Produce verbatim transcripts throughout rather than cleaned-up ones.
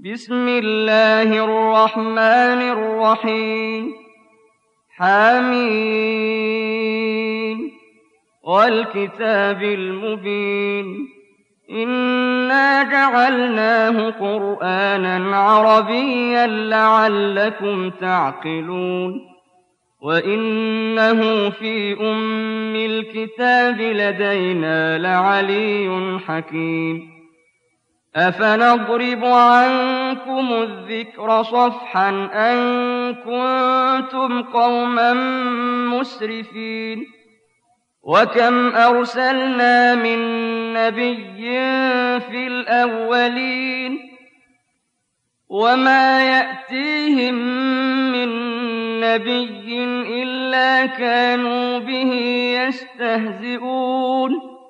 بسم الله الرحمن الرحيم حميم والكتاب المبين إنا جعلناه قرآنا عربيا لعلكم تعقلون وإنه في أم الكتاب لدينا لعلي حكيم أفنضرب عنكم الذكر صفحا أن كنتم قوما مسرفين وكم أرسلنا من نبي في الأولين وما يأتيهم من نبي إلا كانوا به يستهزئون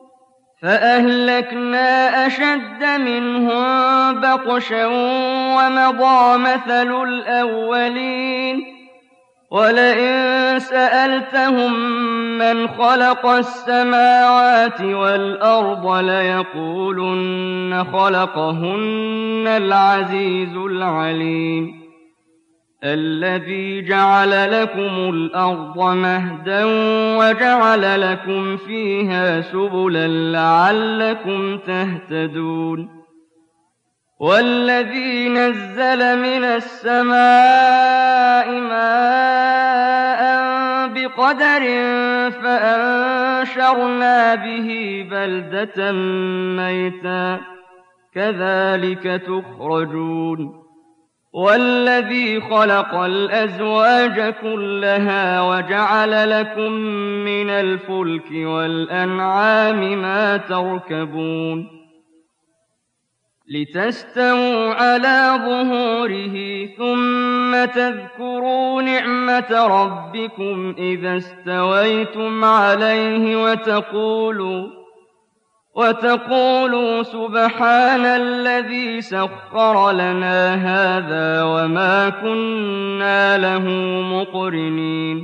فأهلكنا أشد منهم بطشا ومضى مثل الأولين ولئن سألتهم من خلق السماوات والأرض ليقولن خلقهن العزيز العليم الذي جعل لكم الأرض مهدا وجعل لكم فيها سبلا لعلكم تهتدون والذي نزل من السماء ماء بقدر فأنشرنا به بلدة ميتا كذلك تخرجون والذي خلق الأزواج كلها وجعل لكم من الفلك والأنعام ما تركبون لتستووا على ظهوره ثم تذكروا نعمة ربكم إذا استويتم عليه وتقولوا وتقولوا سبحان الذي سخر لنا هذا وما كنا له مقرنين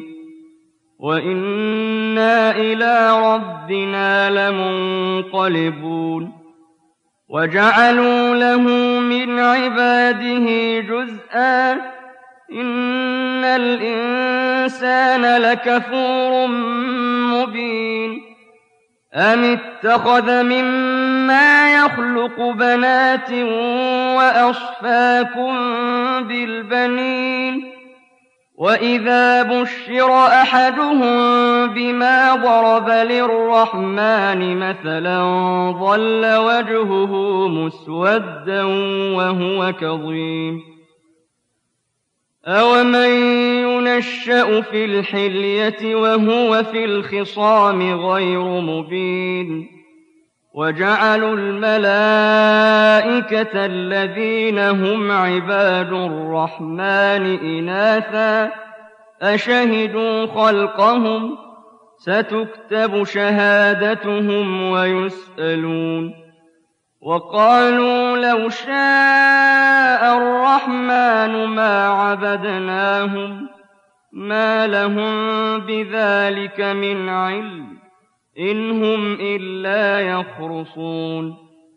وإنا إلى ربنا لمنقلبون وجعلوا له من عباده جزءا إن الإنسان لكفور مبين أم اتخذ مما يخلق بنات وأصفاكم بالبنين وإذا بشر أحدهم بما ضرب للرحمن مثلا ظل وجهه مسودا وهو كظيم أومن ينشأ في الحلية وهو في الخصام غير مبين وجعلوا الملائكة الذين هم عباد الرحمن إناثا أشهدوا خلقهم ستكتب شهادتهم ويسألون وقالوا لو شاء الرحمن ما عبدناهم ما لهم بذلك من علم إن هم إلا يخرصون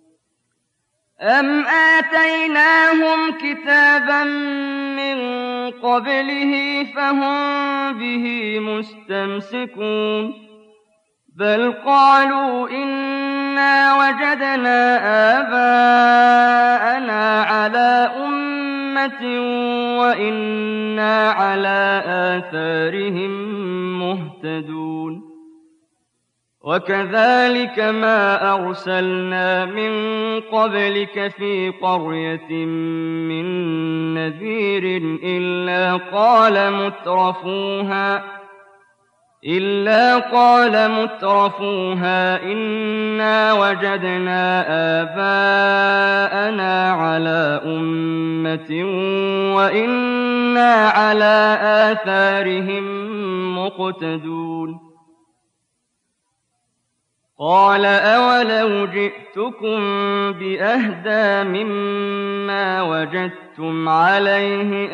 أم آتيناهم كتابا من قبله فهم به مستمسكون بل قالوا إنا وجدنا آباءنا على أمة وإنا على آثارهم مهتدون وكذلك ما أرسلنا من قبلك في قرية من نذير إلا قال مترفوها إلا قال مترفوها إنا وجدنا آباءنا على أمة وإنا على آثارهم مقتدون قال أولو جئتكم بأهدى مما وجدتم عليه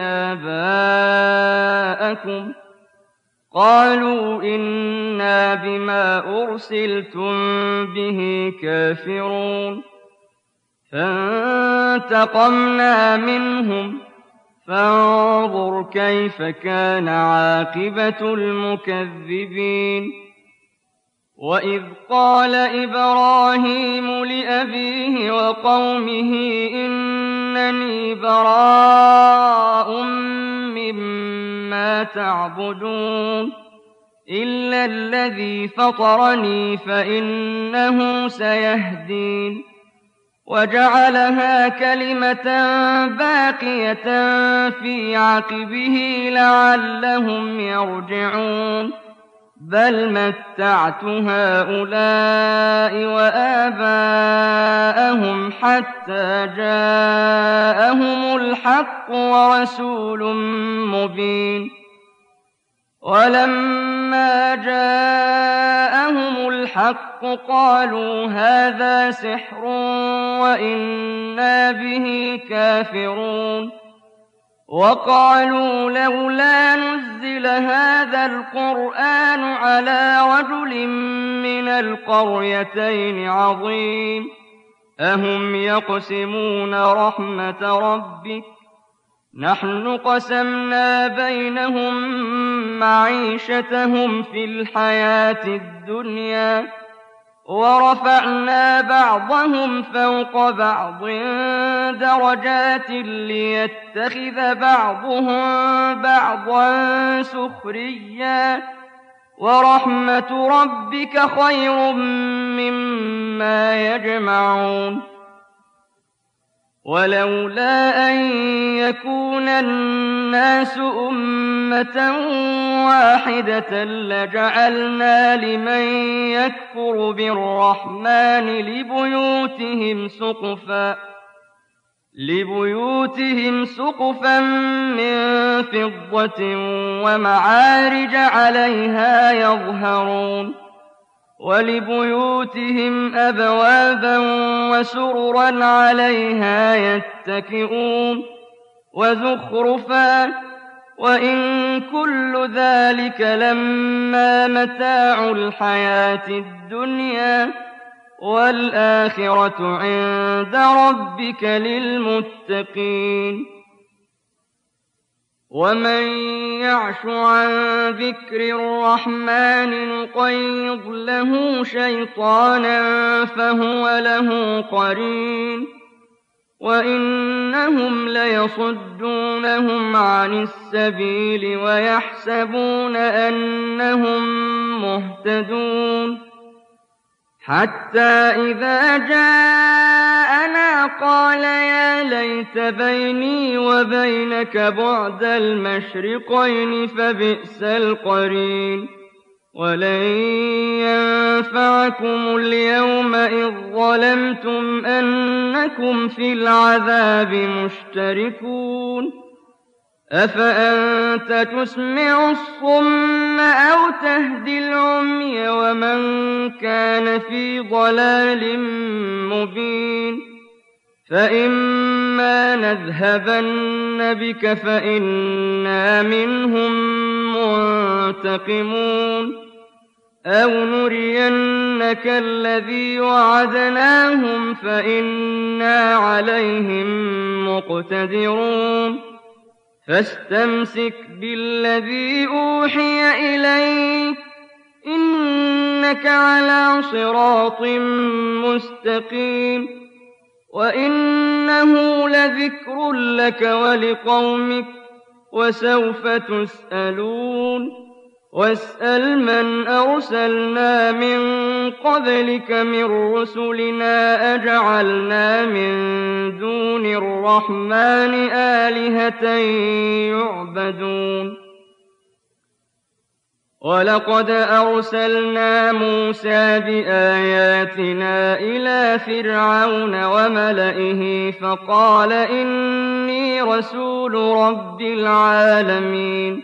آباءكم قالوا إنا بما أرسلتم به كافرون فانتقمنا منهم فانظر كيف كان عاقبة المكذبين. وإذ قال إبراهيم لأبيه وقومه إنني براء مما تعبدون إلا الذي فطرني فإنه سيهدين. وجعلها كلمة باقية في عقبه لعلهم يرجعون. بل متعت هؤلاء وآباءهم حتى جاءهم الحق ورسول مبين. ولما جاءهم الحق قالوا هذا سحر وإنا به كافرون. وقالوا لولا نزل هذا القرآن على رجل من القريتين عظيم. أهم يقسمون رحمة ربك نحن قسمنا بينهم معيشتهم في الحياة الدنيا ورفعنا بعضهم فوق بعض درجات ليتخذ بعضهم بعضا سخريا ورحمة ربك خير مما يجمعون. ولولا أن يكون الناس أمة واحدة لجعلنا لمن يكفر بالرحمن لبيوتهم سقفا لبيوتهم سقفا من فضة ومعارج عليها يظهرون. ولبيوتهم أبوابا وسررا عليها يتكئون وزخرفا وإن كل ذلك لما متاع الحياة الدنيا والآخرة عند ربك للمتقين. ومن يعش عن ذكر الرحمن نقيض له شيطانا فهو له قرين. وإنهم ليصدونهم عن السبيل ويحسبون أنهم مهتدون. حتى إذا جاءنا قال يا ليت بيني وبينك بعد المشرقين فبئس القرين. ولن ينفعكم اليوم إذ ظلمتم أنكم في العذاب مشتركون. أفأنت تسمع الصم أو تهدي العمي ومن كان في ضلال مبين. فإما نذهبن بك فإنا منهم منتقمون أو نرينك الذي وعدناهم فإنا عليهم مقتدرون. فاستمسك بالذي أوحي إليك إنك على صراط مستقيم. وإنه لذكر لك ولقومك وسوف تسألون. واسأل من أرسلنا من قبلك من رسلنا أجعلنا من دون الرحمن آلهة يعبدون. ولقد أرسلنا موسى بآياتنا إلى فرعون وملئه فقال إني رسول رب العالمين.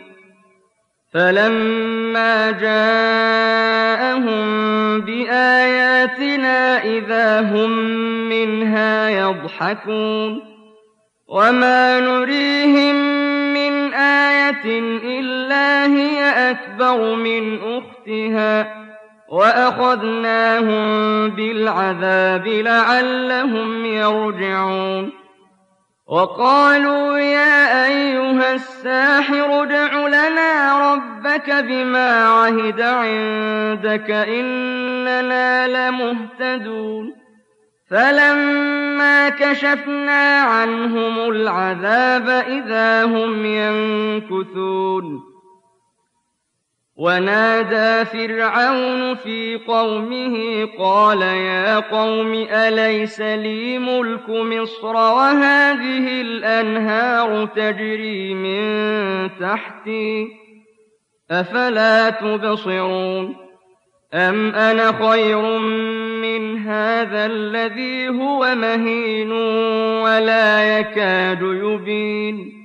فلما جاءهم بآياتنا إذا هم منها يضحكون. وما نريهم من آية إلا هي أكبر من أختها وأخذناهم بالعذاب لعلهم يرجعون وقالوا يا أيها الساحر ادع لنا ربك بما عهد عندك إننا لمهتدون فلما كشفنا عنهم العذاب إذا هم ينكثون ونادى فرعون في قومه قال يا قوم أليس لي ملك مصر وهذه الأنهار تجري من تحتي أفلا تبصرون أم أنا خير من هذا الذي هو مهين ولا يكاد يبين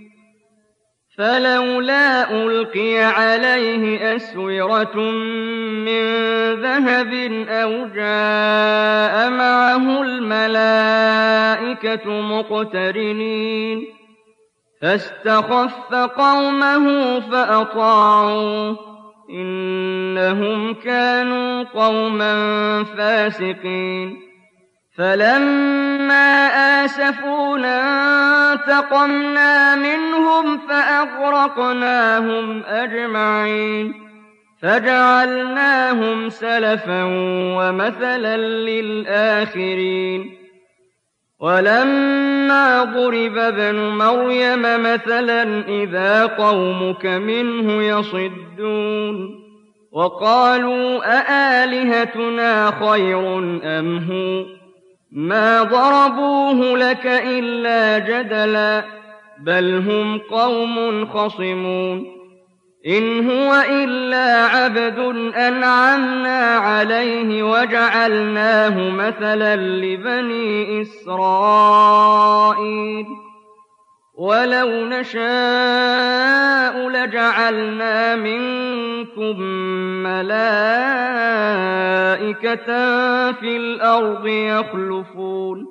فلولا ألقي عليه أسورة من ذهب أو جاء معه الملائكة مقترنين فاستخف قومه فأطاعوه إنهم كانوا قوما فاسقين فلما آسفونا انتقمنا منهم فأغرقناهم أجمعين فجعلناهم سلفا ومثلا للآخرين ولما ضرب ابن مريم مثلا إذا قومك منه يصدون وقالوا أآلهتنا خير أم هو ما ضربوه لك إلا جدلا بل هم قوم خصمون إن هو إلا عبد أنعمنا عليه وجعلناه مثلا لبني إسرائيل ولو نشاء لجعلنا منكم ملائكة في الأرض يخلفون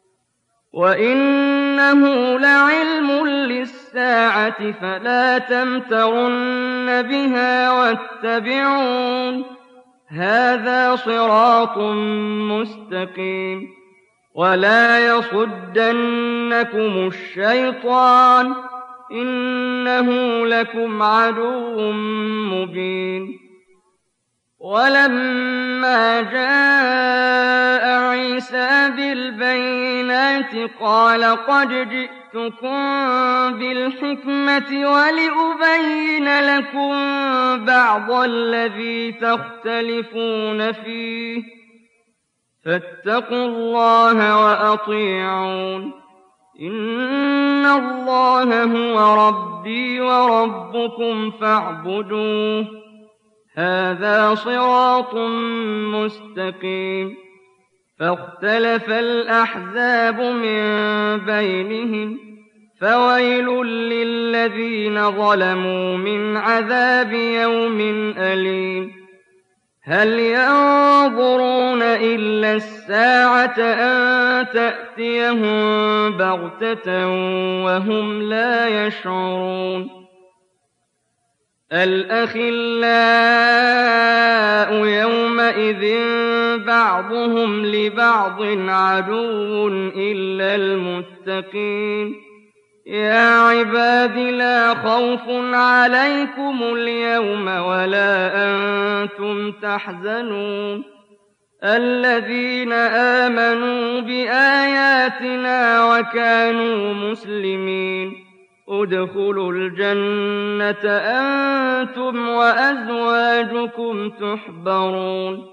وإنه لعلم للساعة فلا تمترن بها واتبعون هذا صراط مستقيم ولا يصدنكم الشيطان إنه لكم عدو مبين ولما جاء عيسى بالبينات قال قد جئتكم بالحكمة ولأبين لكم بعض الذي تختلفون فيه فاتقوا الله وأطيعون إن الله هو ربي وربكم فاعبدوه هذا صراط مستقيم فاختلف الأحزاب من بينهم فويل للذين ظلموا من عذاب يوم أليم هل ينظرون إلا الساعة أن تأتيهم بغتة وهم لا يشعرون الأخلاء يومئذ بعضهم لبعض عدو إلا المتقين يا عباد لا خوف عليكم اليوم ولا أنتم تحزنون الذين آمنوا بآياتنا وكانوا مسلمين ادخلوا الجنة أنتم وأزواجكم تحبرون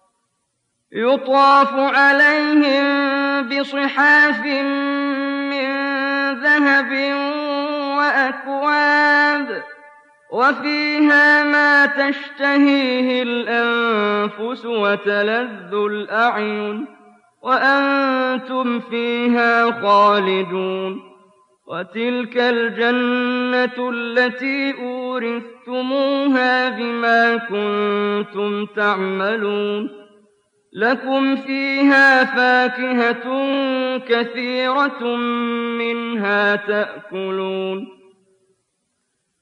يطاف عليهم بصحاف من ذهب وأكواب وفيها ما تشتهيه الأنفس وتلذ الأعين وأنتم فيها خالدون وتلك الجنة التي أورثتموها بما كنتم تعملون لكم فيها فاكهة كثيرة منها تأكلون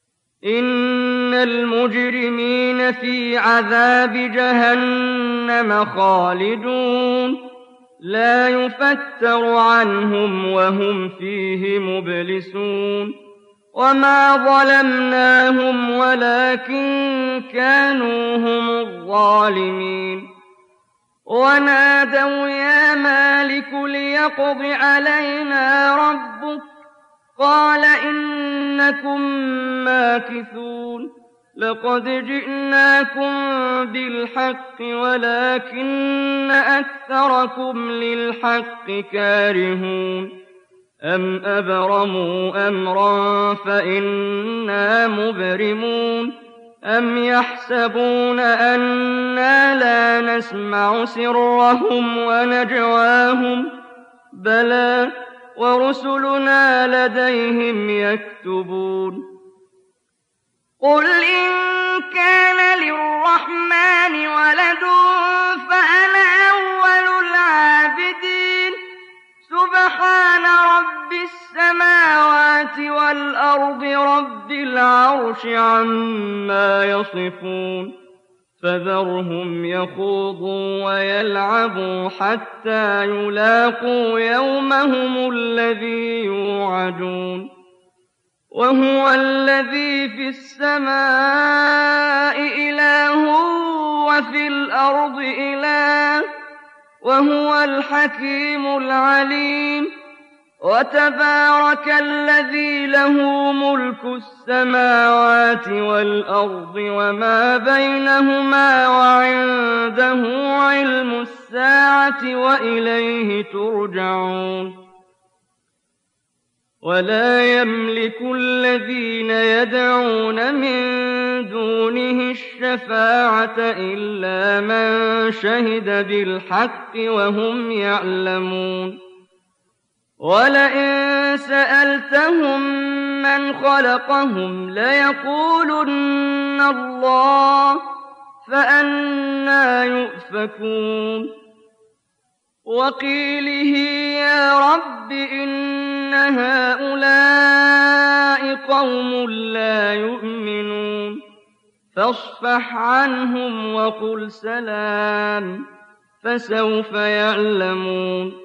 إِنَّ الْمُجْرِمِينَ فِي عَذَابِ جَهَنَّمَ خَالِدُونَ لَا يُفَتَّرُ عَنْهُمْ وَهُمْ فِيهِ مُبْلِسُونَ وَمَا ظَلَمْنَاهُمْ وَلَٰكِن كَانُوا هُمُ الظَّالِمِينَ وَنَادَوْا يَا مَالِكُ لِيَقْضِ عَلَيْنَا رَبُّكَ قَالَ إِنَّكُم مَّاكِثُونَ لَقَدْ جِئْنَاكُم بِالْحَقِّ وَلَٰكِنَّ أَكْثَرَكُمْ لِلْحَقِّ كَارِهُونَ أَمْ أَبْرَمُوا أَمْرًا فَإِنَّا مُبْرِمُونَ أَمْ يَحْسَبُونَ أَنَّا لَا نَسْمَعُ سِرَّهُمْ وَنَجْوَاهُم بَلَىٰ وَرُسُلُنَا لَدَيْهِمْ يَكْتُبُونَ قُلْ إِن كَانَ لِلرَّحْمَٰنِ وَلَدٌ فَأَنَا أَوَّلُ الْعَابِدِينَ سُبْحَانَ رَبِّ السَّمَاوَاتِ وَالْأَرْضِ رَبِّ الْعَرْشِ عَمَّا يَصِفُونَ فَذَرْهُمْ يَخُوضُوا وَيَلْعَبُوا حَتَّىٰ يُلَاقُوا يَوْمَهُمُ الَّذِي يُوعَدُونَ وَهُوَ الَّذِي فِي السَّمَاءِ إِلَٰهٌ وَفِي الْأَرْضِ إِلَٰهٌ وَهُوَ الْحَكِيمُ الْعَلِيمُ وَتَبَارَكَ الَّذِي لَهُ مُلْكُ السَّمَاوَاتِ وَالْأَرْضِ وَمَا بَيْنَهُمَا وَعِندَهُ عِلْمُ السَّاعَةِ وَإِلَيْهِ تُرْجَعُونَ وَلَا يَمْلِكُ الَّذِينَ يَدْعُونَ مِن دُونِهِ الشَّفَاعَةَ إِلَّا مَن شَهِدَ بِالْحَقِّ وَهُمْ يَعْلَمُونَ وَلَئِن سَأَلْتَهُم مَّنْ خَلَقَهُمْ لَيَقُولُنَّ اللَّهُ فَأَنَّىٰ يُؤْفَكُونَ وَقِيلِهِ يَا رَبِّ إِنَّ هَٰؤُلَاءِ قَوْمٌ لَّا يُؤْمِنُونَ فَاصْفَحْ عَنْهُمْ وَقُلْ سَلَامٌ فَسَوْفَ يَعْلَمُونَ